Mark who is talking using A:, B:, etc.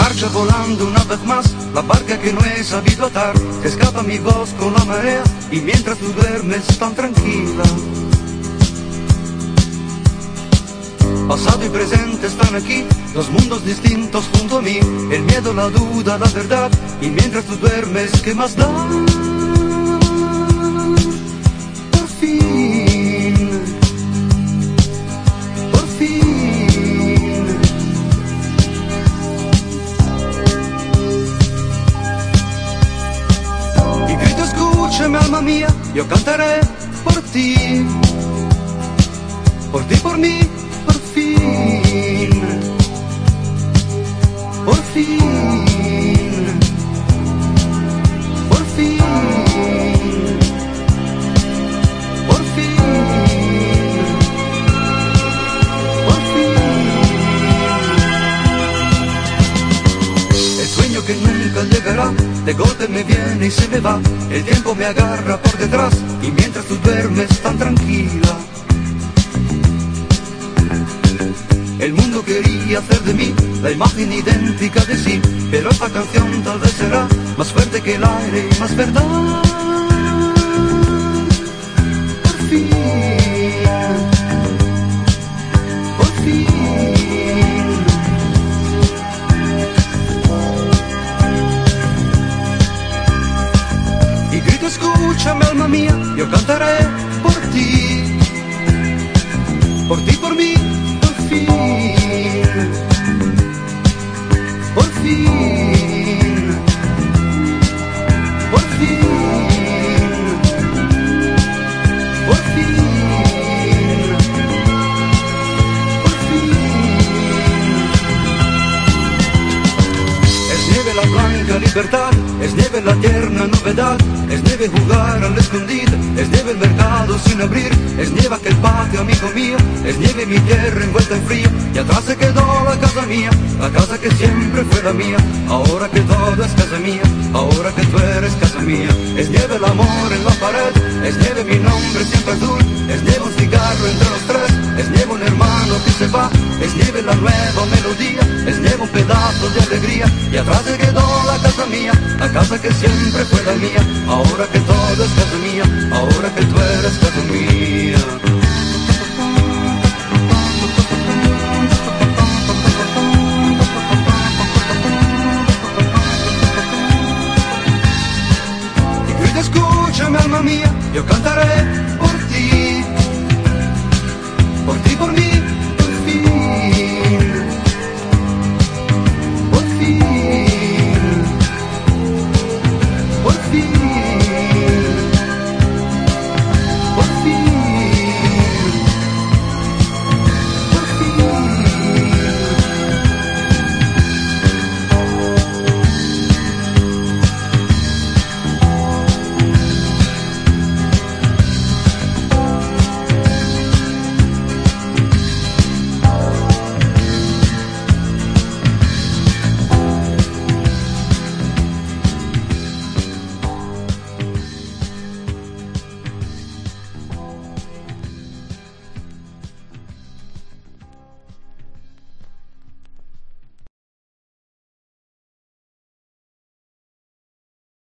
A: marcha volando una vez más, la barca que no he sabido atar. Escapa mi voz con la marea y mientras tú duermes tan tranquila. Pasado y presente están aquí, dos mundos distintos junto a mí. El miedo, la duda, la verdad, y mientras tú duermes, ¿qué más da? Por fin, por fin. Y grito, escúchame alma mía, yo cantaré por ti, por mí. Por fin, por fin, por fin, por fin, por fin. El sueño que nunca llegará, de golpe me viene y se me va. El tiempo me agarra por detrás y mientras tú duermes tan tranquila. El mundo quería hacer de mí la imagen idéntica de sí, pero esta canción tal vez será más fuerte que el aire y más verdad. Por fin, por fin. Y grito, escúchame alma mía, yo cantaré por ti, por mí. Por fin, por fin, por fin, por fin. Es nieve la blanca libertad, es nieve la tierna novedad, es nieve jugar al escondido, es nieve el mercado sin abrir, es nieve aquel patio amigo mío, es nieve mi tierra envuelta en frío, y atrás se quedó la casa mía, la casa que siempre fue la mía, ahora que todo es casa mía, ahora que tú eres casa mía. Es nieve el amor en la pared, es nieve mi nombre siempre azul, es nieve un cigarro entre los tres, es nieve un hermano que se va, es nieve la nueva melodía, es nieve un pedazo de alegría, y atrás se quedó la casa mía, la casa que siempre fue la mía, ahora que todo es casa mía, ahora que tú eres casa mía. Escúchame alma mía, yo cantaré por ti, por mí, por fin, por fin, por fin, por fin.